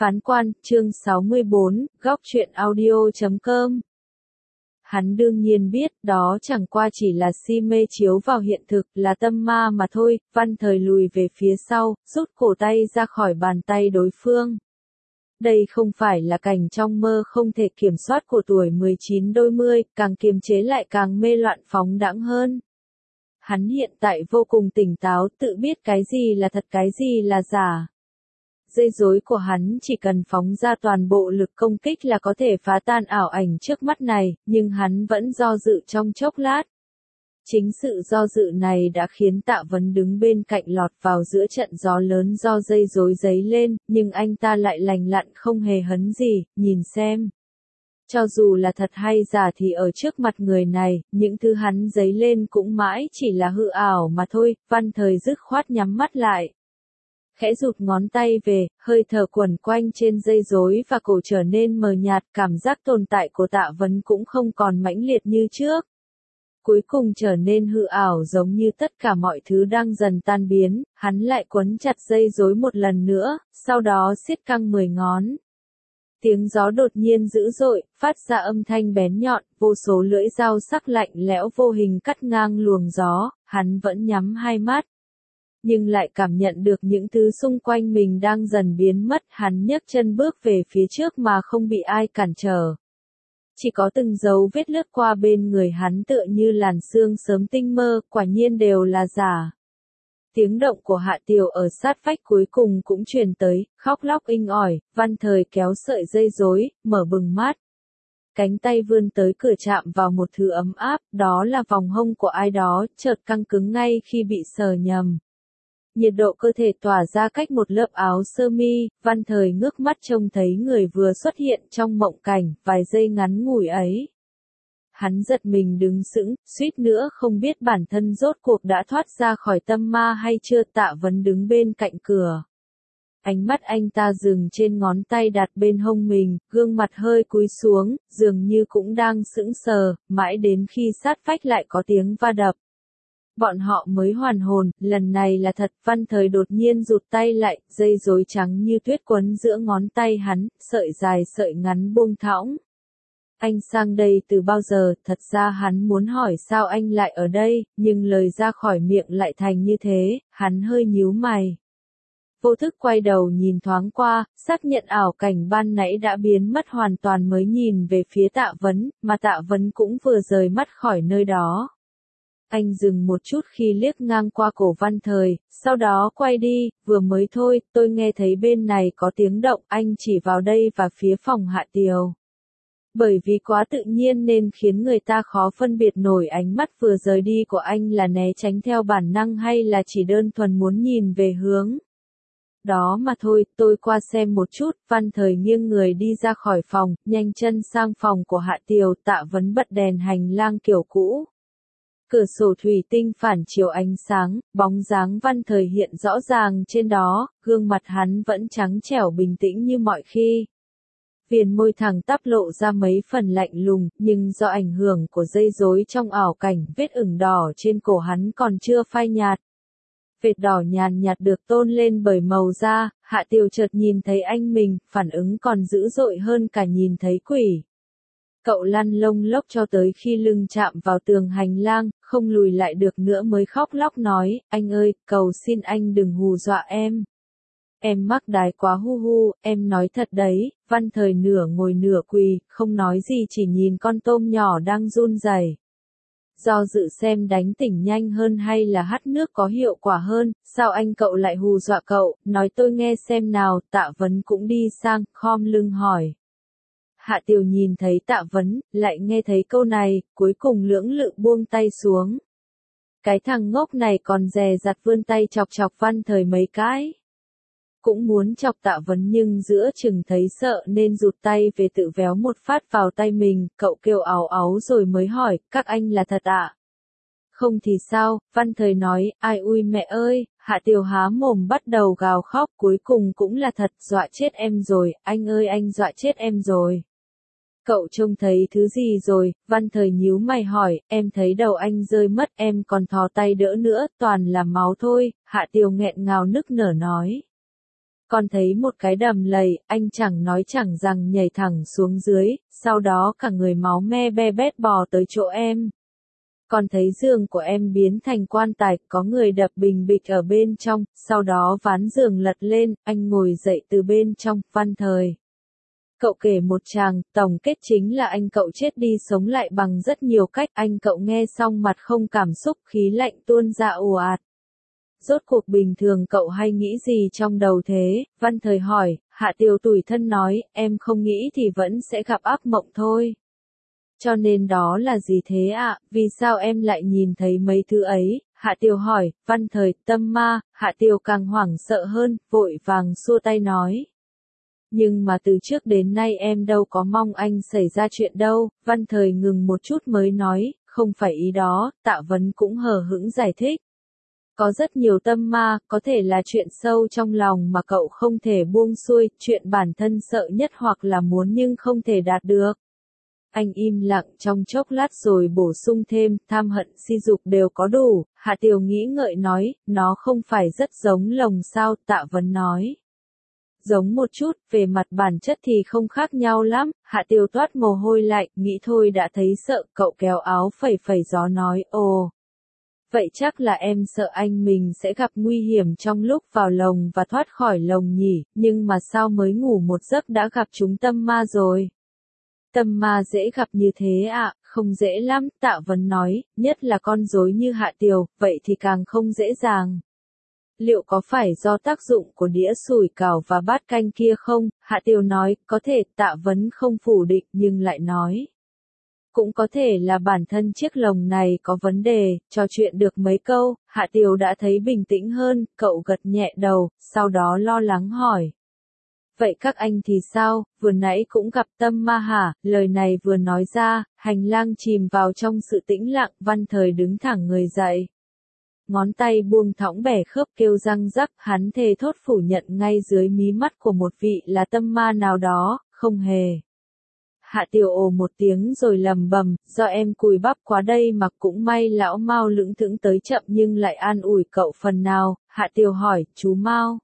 Phán quan, chương 64, góc truyện audio.com. Hắn đương nhiên biết, đó chẳng qua chỉ là si mê chiếu vào hiện thực, là tâm ma mà thôi. Văn Thời lùi về phía sau, rút cổ tay ra khỏi bàn tay đối phương. Đây không phải là cảnh trong mơ không thể kiểm soát của tuổi 19 đôi mươi, càng kiềm chế lại càng mê loạn phóng đãng hơn. Hắn hiện tại vô cùng tỉnh táo, tự biết cái gì là thật cái gì là giả. Dây rối của hắn chỉ cần phóng ra toàn bộ lực công kích là có thể phá tan ảo ảnh trước mắt này, nhưng hắn vẫn do dự trong chốc lát. Chính sự do dự này đã khiến Tạ Vấn đứng bên cạnh lọt vào giữa trận gió lớn do dây rối dấy lên, nhưng anh ta lại lành lặn không hề hấn gì, nhìn xem. Cho dù là thật hay giả thì ở trước mặt người này, những thứ hắn dấy lên cũng mãi chỉ là hư ảo mà thôi. Văn Thời dứt khoát nhắm mắt lại. Khẽ rụt ngón tay về, hơi thở quẩn quanh trên dây rối và cổ trở nên mờ nhạt, cảm giác tồn tại của Tạ Vấn cũng không còn mãnh liệt như trước. Cuối cùng trở nên hư ảo giống như tất cả mọi thứ đang dần tan biến, hắn lại quấn chặt dây rối một lần nữa, sau đó siết căng 10 ngón. Tiếng gió đột nhiên dữ dội, phát ra âm thanh bén nhọn, vô số lưỡi dao sắc lạnh lẽo vô hình cắt ngang luồng gió, hắn vẫn nhắm hai mắt. Nhưng lại cảm nhận được những thứ xung quanh mình đang dần biến mất, hắn nhấc chân bước về phía trước mà không bị ai cản trở. Chỉ có từng dấu vết lướt qua bên người hắn tựa như làn sương sớm tinh mơ, quả nhiên đều là giả. Tiếng động của Hạ Tiều ở sát vách cuối cùng cũng truyền tới, khóc lóc inh ỏi. Văn Thời kéo sợi dây rối, mở bừng mắt. Cánh tay vươn tới cửa chạm vào một thứ ấm áp, đó là vòng hông của ai đó, chợt căng cứng ngay khi bị sờ nhầm. Nhiệt độ cơ thể tỏa ra cách một lớp áo sơ mi, Văn Thời ngước mắt trông thấy người vừa xuất hiện trong mộng cảnh, vài giây ngắn ngủi ấy. Hắn giật mình đứng sững, suýt nữa không biết bản thân rốt cuộc đã thoát ra khỏi tâm ma hay chưa. Tạ Vấn đứng bên cạnh cửa. Ánh mắt anh ta dừng trên ngón tay đặt bên hông mình, gương mặt hơi cúi xuống, dường như cũng đang sững sờ, mãi đến khi sát vách lại có tiếng va đập. Bọn họ mới hoàn hồn, lần này là thật. Văn Thời đột nhiên rụt tay lại, dây rối trắng như tuyết quấn giữa ngón tay hắn, sợi dài sợi ngắn buông thõng. Anh sang đây từ bao giờ? Thật ra hắn muốn hỏi sao anh lại ở đây, nhưng lời ra khỏi miệng lại thành như thế, hắn hơi nhíu mày. Vô thức quay đầu nhìn thoáng qua, xác nhận ảo cảnh ban nãy đã biến mất hoàn toàn mới nhìn về phía Tạ Vấn, mà Tạ Vấn cũng vừa rời mắt khỏi nơi đó. Anh dừng một chút khi liếc ngang qua cổ Văn Thời, sau đó quay đi, vừa mới thôi, tôi nghe thấy bên này có tiếng động, anh chỉ vào đây và phía phòng Hạ Tiều. Bởi vì quá tự nhiên nên khiến người ta khó phân biệt nổi ánh mắt vừa rời đi của anh là né tránh theo bản năng hay là chỉ đơn thuần muốn nhìn về hướng đó mà thôi. Tôi qua xem một chút. Văn Thời nghiêng người đi ra khỏi phòng, nhanh chân sang phòng của Hạ Tiều. Tạ Vấn bật đèn hành lang kiểu cũ. Cửa sổ thủy tinh phản chiếu ánh sáng, bóng dáng Văn Thời hiện rõ ràng trên đó, gương mặt hắn vẫn trắng trẻo bình tĩnh như mọi khi. Viền môi thẳng tắp lộ ra mấy phần lạnh lùng, nhưng do ảnh hưởng của dây rối trong ảo cảnh, vết ửng đỏ trên cổ hắn còn chưa phai nhạt. Vệt đỏ nhàn nhạt được tôn lên bởi màu da. Hạ Tiều chợt nhìn thấy anh mình, phản ứng còn dữ dội hơn cả nhìn thấy quỷ. Cậu lăn lông lốc cho tới khi lưng chạm vào tường hành lang, không lùi lại được nữa mới khóc lóc nói, anh ơi, cầu xin anh đừng hù dọa em. Em mắc đái quá hu hu, em nói thật đấy. Văn Thời nửa ngồi nửa quỳ, không nói gì chỉ nhìn con tôm nhỏ đang run rẩy. Do dự xem đánh tỉnh nhanh hơn hay là hắt nước có hiệu quả hơn, sao anh cậu lại hù dọa cậu, nói tôi nghe xem nào. Tạ Vấn cũng đi sang, khom lưng hỏi. Hạ Tiều nhìn thấy Tạ Vấn, lại nghe thấy câu này, cuối cùng lưỡng lự buông tay xuống. Cái thằng ngốc này còn dè dặt vươn tay chọc chọc Văn Thời mấy cái. Cũng muốn chọc Tạ Vấn nhưng giữa chừng thấy sợ nên rụt tay về tự véo một phát vào tay mình. Cậu kêu áo áu rồi mới hỏi, các anh là thật ạ? Không thì sao? Văn Thời nói, ai ui mẹ ơi. Hạ Tiều há mồm bắt đầu gào khóc, cuối cùng cũng là thật. Dọa chết em rồi, anh ơi anh dọa chết em rồi. Cậu trông thấy thứ gì rồi? Văn Thời nhíu mày hỏi, em thấy đầu anh rơi mất, em còn thò tay đỡ nữa, toàn là máu thôi. Hạ Tiều nghẹn ngào nức nở nói. Con thấy một cái đầm lầy, anh chẳng nói chẳng rằng nhảy thẳng xuống dưới, sau đó cả người máu me be bét bò tới chỗ em. Con thấy giường của em biến thành quan tài, có người đập bình bịch ở bên trong, sau đó ván giường lật lên, anh ngồi dậy từ bên trong. Văn Thời. Cậu kể một tràng, tổng kết chính là anh cậu chết đi sống lại bằng rất nhiều cách. Anh cậu nghe xong mặt không cảm xúc, khí lạnh tuôn ra ồ ạt. Rốt cuộc bình thường cậu hay nghĩ gì trong đầu thế? Văn Thời hỏi. Hạ Tiều tủi thân nói, em không nghĩ thì vẫn sẽ gặp ác mộng thôi. Cho nên đó là gì thế ạ? Vì sao em lại nhìn thấy mấy thứ ấy? Hạ Tiều hỏi. Văn Thời, tâm ma. Hạ Tiều càng hoảng sợ hơn, vội vàng xua tay nói. Nhưng mà từ trước đến nay em đâu có mong anh xảy ra chuyện đâu. Văn Thời ngừng một chút mới nói, không phải ý đó. Tạ Vấn cũng hờ hững giải thích. Có rất nhiều tâm ma, có thể là chuyện sâu trong lòng mà cậu không thể buông xuôi, chuyện bản thân sợ nhất hoặc là muốn nhưng không thể đạt được. Anh im lặng trong chốc lát rồi bổ sung thêm, tham hận si dục đều có đủ. Hạ Tiều nghĩ ngợi nói, nó không phải rất giống lồng sao? Tạ Vấn nói. Giống một chút, về mặt bản chất thì không khác nhau lắm. Hạ Tiều toát mồ hôi lạnh, nghĩ thôi đã thấy sợ, cậu kéo áo phẩy phẩy gió nói, ồ. Vậy chắc là em sợ anh mình sẽ gặp nguy hiểm trong lúc vào lồng và thoát khỏi lồng nhỉ, nhưng mà sao mới ngủ một giấc đã gặp chúng tâm ma rồi? Tâm ma dễ gặp như thế ạ? Không dễ lắm, Tạ Vấn nói, nhất là con rối như Hạ Tiều, vậy thì càng không dễ dàng. Liệu có phải do tác dụng của đĩa sủi cảo và bát canh kia không? Hạ Tiều nói, có thể. Tạ Vấn không phủ định nhưng lại nói. Cũng có thể là bản thân chiếc lồng này có vấn đề. Trò chuyện được mấy câu, Hạ Tiều đã thấy bình tĩnh hơn, cậu gật nhẹ đầu, sau đó lo lắng hỏi. Vậy các anh thì sao, vừa nãy cũng gặp tâm ma hả? Lời này vừa nói ra, hành lang chìm vào trong sự tĩnh lặng. Văn Thời đứng thẳng người dậy. Ngón tay buông thõng bẻ khớp kêu răng rắc, hắn thề thốt phủ nhận ngay dưới mí mắt của một vị là tâm ma nào đó, không hề. Hạ Tiều ồ một tiếng rồi lầm bầm, do em cùi bắp quá đây mà cũng may lão Mao lững thững tới chậm nhưng lại an ủi cậu phần nào. Hạ Tiều hỏi, chú Mao.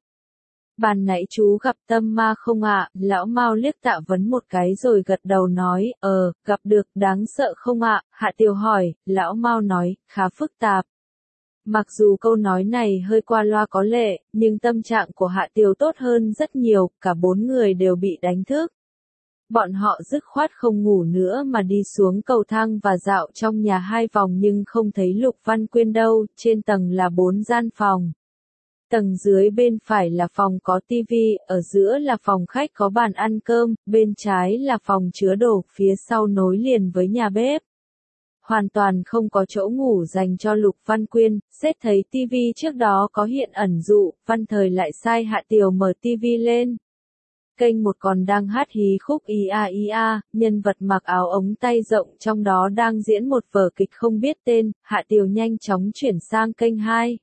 Ban nãy chú gặp tâm ma không ạ? Lão Mao liếc Tạ Vấn một cái rồi gật đầu nói, gặp được, đáng sợ không ạ? Hạ Tiều hỏi, lão Mao nói, khá phức tạp. Mặc dù câu nói này hơi qua loa có lệ, nhưng tâm trạng của Hạ Tiều tốt hơn rất nhiều, cả bốn người đều bị đánh thức. Bọn họ dứt khoát không ngủ nữa mà đi xuống cầu thang và dạo trong nhà 2 vòng nhưng không thấy Lục Văn Quyên đâu, trên tầng là 4 gian phòng. Tầng dưới bên phải là phòng có tivi, ở giữa là phòng khách có bàn ăn cơm, bên trái là phòng chứa đồ, phía sau nối liền với nhà bếp. Hoàn toàn không có chỗ ngủ dành cho Lục Văn Quyên. Sếp thấy tivi trước đó có hiện ẩn dụ, Văn Thời lại sai Hạ Tiều mở tivi lên. Kênh một còn đang hát hí khúc ia, nhân vật mặc áo ống tay rộng trong đó đang diễn một vở kịch không biết tên. Hạ Tiều nhanh chóng chuyển sang kênh 2.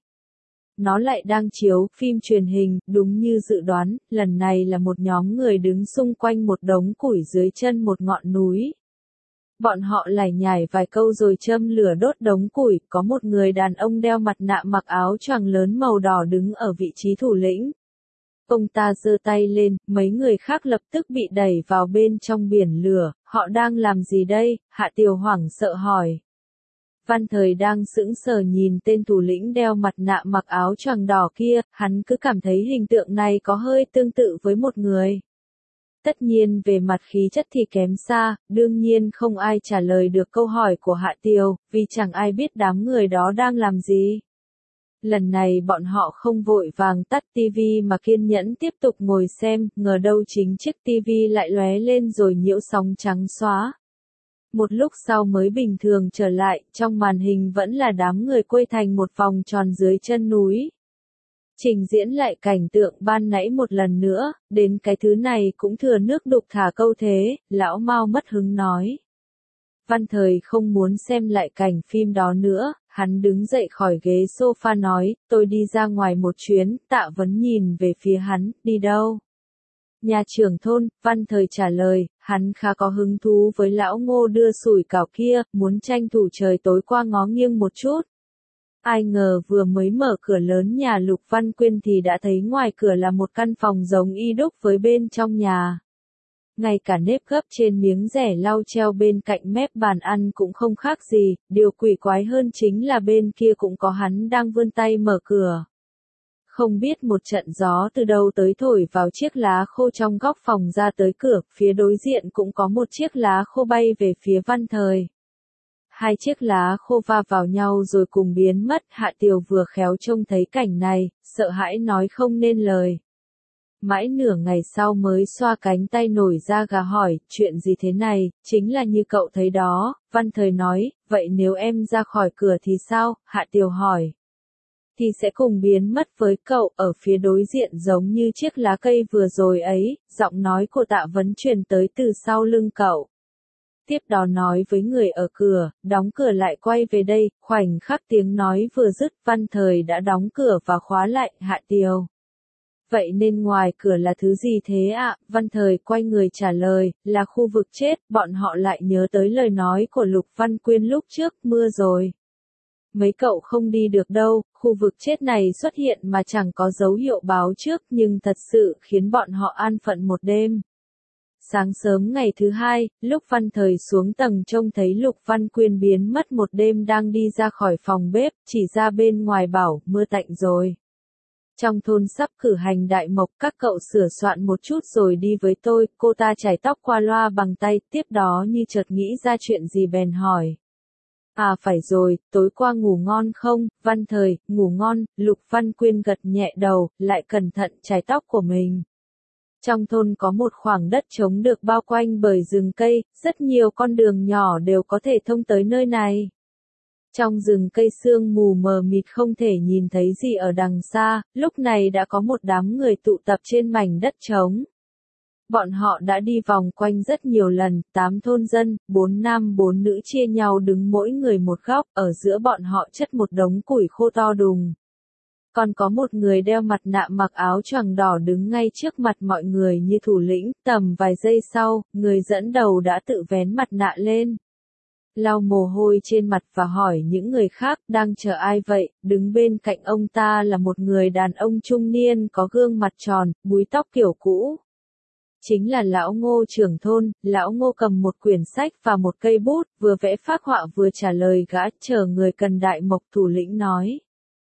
Nó lại đang chiếu phim truyền hình, đúng như dự đoán, lần này là một nhóm người đứng xung quanh một đống củi dưới chân một ngọn núi. Bọn họ lải nhải vài câu rồi châm lửa đốt đống củi, có một người đàn ông đeo mặt nạ mặc áo choàng lớn màu đỏ đứng ở vị trí thủ lĩnh. Ông ta giơ tay lên, mấy người khác lập tức bị đẩy vào bên trong biển lửa, họ đang làm gì đây? Hạ Tiều hoảng sợ hỏi. Văn Thời đang sững sờ nhìn tên thủ lĩnh đeo mặt nạ mặc áo choàng đỏ kia, hắn cứ cảm thấy hình tượng này có hơi tương tự với một người. Tất nhiên về mặt khí chất thì kém xa, đương nhiên không ai trả lời được câu hỏi của Hạ Tiều, vì chẳng ai biết đám người đó đang làm gì. Lần này bọn họ không vội vàng tắt tivi mà kiên nhẫn tiếp tục ngồi xem, ngờ đâu chính chiếc tivi lại lóe lên rồi nhiễu sóng trắng xóa. Một lúc sau mới bình thường trở lại, trong màn hình vẫn là đám người quây thành một vòng tròn dưới chân núi. Trình diễn lại cảnh tượng ban nãy một lần nữa, đến cái thứ này cũng thừa nước đục thả câu thế, lão Mao mất hứng nói. Văn Thời không muốn xem lại cảnh phim đó nữa, hắn đứng dậy khỏi ghế sofa nói, tôi đi ra ngoài một chuyến. Tạ Vấn nhìn về phía hắn, đi đâu? Nhà trưởng thôn. Văn Thời trả lời, hắn khá có hứng thú với lão Ngô đưa sủi cảo kia, muốn tranh thủ trời tối qua ngó nghiêng một chút. Ai ngờ vừa mới mở cửa lớn nhà Lục Văn Quyên thì đã thấy ngoài cửa là một căn phòng giống y đúc với bên trong nhà. Ngay cả nếp gấp trên miếng rẻ lau treo bên cạnh mép bàn ăn cũng không khác gì, điều quỷ quái hơn chính là bên kia cũng có hắn đang vươn tay mở cửa. Không biết một trận gió từ đâu tới thổi vào chiếc lá khô trong góc phòng ra tới cửa, phía đối diện cũng có một chiếc lá khô bay về phía Văn Thời. Hai chiếc lá khô va vào nhau rồi cùng biến mất, Hạ Tiều vừa khéo trông thấy cảnh này, sợ hãi nói không nên lời. Mãi nửa ngày sau mới xoa cánh tay nổi da gà hỏi, chuyện gì thế này, chính là như cậu thấy đó, Văn Thời nói, vậy nếu em ra khỏi cửa thì sao, Hạ Tiều hỏi. Thì sẽ cùng biến mất với cậu, ở phía đối diện giống như chiếc lá cây vừa rồi ấy, giọng nói của Tạ Vấn truyền tới từ sau lưng cậu. Tiếp đó nói với người ở cửa, đóng cửa lại quay về đây, khoảnh khắc tiếng nói vừa dứt Văn Thời đã đóng cửa và khóa lại, Hạ Tiều. Vậy nên ngoài cửa là thứ gì thế ạ? Văn Thời quay người trả lời, là khu vực chết, bọn họ lại nhớ tới lời nói của Lục Văn Quyên lúc trước, mưa rồi. Mấy cậu không đi được đâu, khu vực chết này xuất hiện mà chẳng có dấu hiệu báo trước nhưng thật sự khiến bọn họ an phận một đêm. Sáng sớm ngày thứ hai, lúc Văn Thời xuống tầng trông thấy Lục Văn Quyên biến mất một đêm đang đi ra khỏi phòng bếp, chỉ ra bên ngoài bảo, mưa tạnh rồi. Trong thôn sắp cử hành đại mộc, các cậu sửa soạn một chút rồi đi với tôi, cô ta chải tóc qua loa bằng tay, tiếp đó như chợt nghĩ ra chuyện gì bèn hỏi. À phải rồi, tối qua ngủ ngon không, Văn Thời, ngủ ngon, Lục Văn Quyên gật nhẹ đầu, lại cẩn thận chải tóc của mình. Trong thôn có một khoảng đất trống được bao quanh bởi rừng cây, rất nhiều con đường nhỏ đều có thể thông tới nơi này. Trong rừng cây sương mù mờ mịt không thể nhìn thấy gì ở đằng xa, lúc này đã có một đám người tụ tập trên mảnh đất trống. Bọn họ đã đi vòng quanh rất nhiều lần, 8 thôn dân, 4 nam 4 nữ chia nhau đứng mỗi người một góc, ở giữa bọn họ chất một đống củi khô to đùng. Còn có một người đeo mặt nạ mặc áo choàng đỏ đứng ngay trước mặt mọi người như thủ lĩnh, tầm vài giây sau, người dẫn đầu đã tự vén mặt nạ lên. Lau mồ hôi trên mặt và hỏi những người khác đang chờ ai vậy, đứng bên cạnh ông ta là một người đàn ông trung niên có gương mặt tròn, búi tóc kiểu cũ. Chính là lão Ngô trưởng thôn, lão Ngô cầm một quyển sách và một cây bút, vừa vẽ phác họa vừa trả lời gã chờ người cần đại mộc thủ lĩnh nói.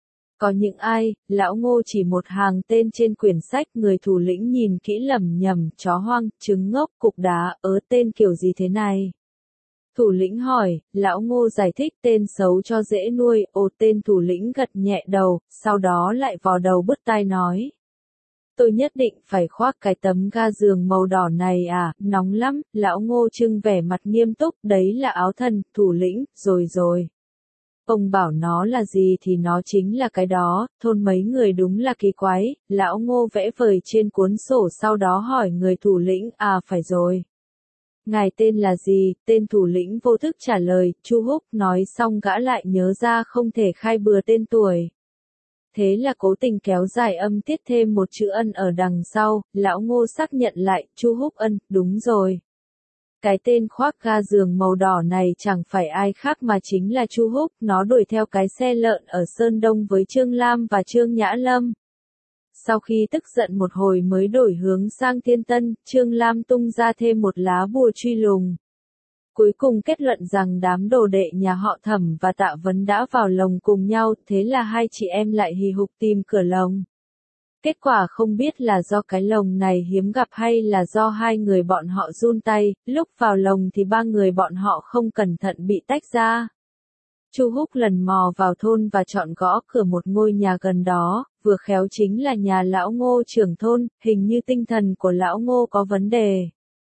Có những ai, lão Ngô chỉ một hàng tên trên quyển sách, người thủ lĩnh nhìn kỹ lẩm nhẩm, chó hoang, trứng ngốc, cục đá, tên kiểu gì thế này? Thủ lĩnh hỏi, lão Ngô giải thích tên xấu cho dễ nuôi, tên thủ lĩnh gật nhẹ đầu, sau đó lại vò đầu bứt tai nói. Tôi nhất định phải khoác cái tấm ga giường màu đỏ này à, nóng lắm, lão Ngô trưng vẻ mặt nghiêm túc, đấy là áo thần, thủ lĩnh, rồi. Ông bảo nó là gì thì nó chính là cái đó, thôn mấy người đúng là kỳ quái, lão Ngô vẽ vời trên cuốn sổ sau đó hỏi người thủ lĩnh, à phải rồi. Ngài tên là gì, tên thủ lĩnh vô thức trả lời, Chu Húc nói xong gã lại nhớ ra không thể khai bừa tên tuổi. Thế là cố tình kéo dài âm tiết thêm một chữ ân ở đằng sau, lão Ngô xác nhận lại, Chu Húc ân, đúng rồi. Cái tên khoác ga giường màu đỏ này chẳng phải ai khác mà chính là Chu Húc, nó đuổi theo cái xe lợn ở Sơn Đông với Trương Lam và Trương Nhã Lâm. Sau khi tức giận một hồi mới đổi hướng sang Thiên Tân, Trương Lam tung ra thêm một lá bùa truy lùng. Cuối cùng kết luận rằng đám đồ đệ nhà họ Thẩm và Tạ Vấn đã vào lồng cùng nhau, thế là hai chị em lại hì hục tìm cửa lồng. Kết quả không biết là do cái lồng này hiếm gặp hay là do hai người bọn họ run tay, lúc vào lồng thì ba người bọn họ không cẩn thận bị tách ra. Chu Húc lần mò vào thôn và chọn gõ cửa một ngôi nhà gần đó, vừa khéo chính là nhà lão Ngô trưởng thôn, hình như tinh thần của lão Ngô có vấn đề.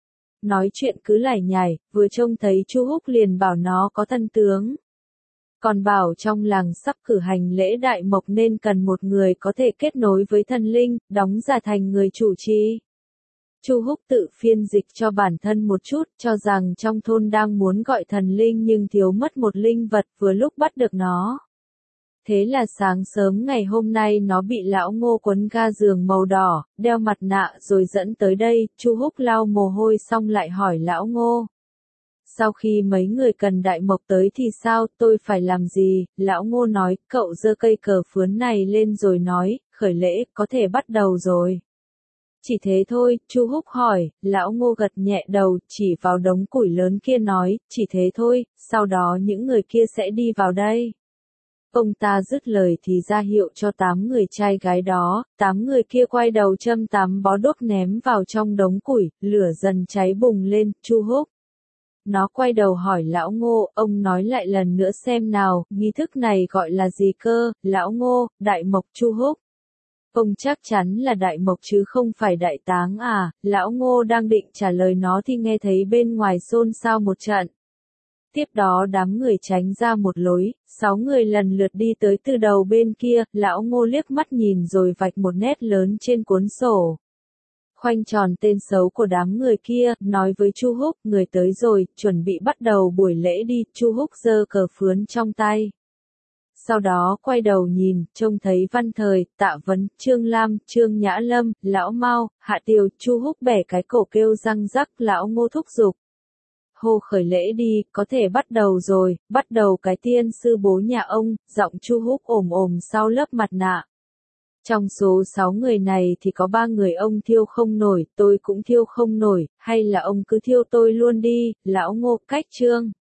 Nói chuyện cứ lải nhải, vừa trông thấy Chu Húc liền bảo nó có thân tướng. Còn bảo trong làng sắp cử hành lễ đại mộc nên cần một người có thể kết nối với thần linh, đóng giả thành người chủ trì. Chu Húc tự phiên dịch cho bản thân một chút, cho rằng trong thôn đang muốn gọi thần linh nhưng thiếu mất một linh vật vừa lúc bắt được nó. Thế là sáng sớm ngày hôm nay nó bị lão Ngô quấn ga giường màu đỏ, đeo mặt nạ rồi dẫn tới đây, Chu Húc lau mồ hôi xong lại hỏi lão Ngô. Sau khi mấy người cần Đại Mộc tới thì sao, tôi phải làm gì? Lão Ngô nói, cậu giơ cây cờ phướn này lên rồi nói, khởi lễ, có thể bắt đầu rồi. Chỉ thế thôi, Chu Húc hỏi, Lão Ngô gật nhẹ đầu, chỉ vào đống củi lớn kia nói, chỉ thế thôi, sau đó những người kia sẽ đi vào đây. Ông ta dứt lời thì ra hiệu cho 8 người trai gái đó, 8 người kia quay đầu châm 8 bó đuốc ném vào trong đống củi, lửa dần cháy bùng lên, Chu Húc. Nó quay đầu hỏi Lão Ngô, ông nói lại lần nữa xem nào, nghi thức này gọi là gì cơ, Lão Ngô, Đại Mộc. Chu Húc. Ông chắc chắn là Đại Mộc chứ không phải Đại Táng à, Lão Ngô đang định trả lời nó thì nghe thấy bên ngoài xôn xao một trận. Tiếp đó đám người tránh ra một lối, 6 người lần lượt đi tới từ đầu bên kia, Lão Ngô liếc mắt nhìn rồi vạch một nét lớn trên cuốn sổ. Khoanh tròn tên xấu của đám người kia, nói với Chu Húc, người tới rồi, chuẩn bị bắt đầu buổi lễ đi, Chu Húc giơ cờ phướn trong tay. Sau đó quay đầu nhìn, trông thấy Văn Thời, Tạ Vấn, Trương Lam, Trương Nhã Lâm, Lão Mao, Hạ Tiều, Chu Húc bẻ cái cổ kêu răng rắc, Lão Ngô thúc giục. Hô khởi lễ đi, có thể bắt đầu rồi, bắt đầu cái tiên sư bố nhà ông, giọng Chu Húc ồm ồm sau lớp mặt nạ. Trong số 6 người này thì có 3 người ông thiêu không nổi, tôi cũng thiêu không nổi, hay là ông cứ thiêu tôi luôn đi, Lão Ngô. Cách chương